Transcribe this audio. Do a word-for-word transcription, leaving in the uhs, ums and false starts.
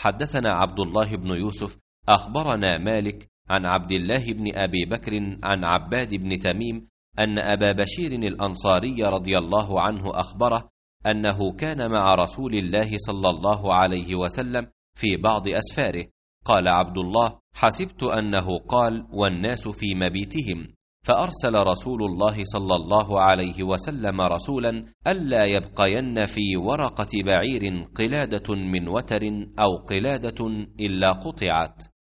حدثنا عبد الله بن يوسف أخبرنا مالك عن عبد الله بن أبي بكر عن عباد بن تميم أن أبا بشير الأنصاري رضي الله عنه أخبره أنه كان مع رسول الله صلى الله عليه وسلم في بعض أسفاره. قال عبد الله: حسبت أنه قال: والناس في مبيتهم، فأرسل رسول الله صلى الله عليه وسلم رسولا ألا يبقين في ورقة بعير قلادة من وتر أو قلادة إلا قطعت.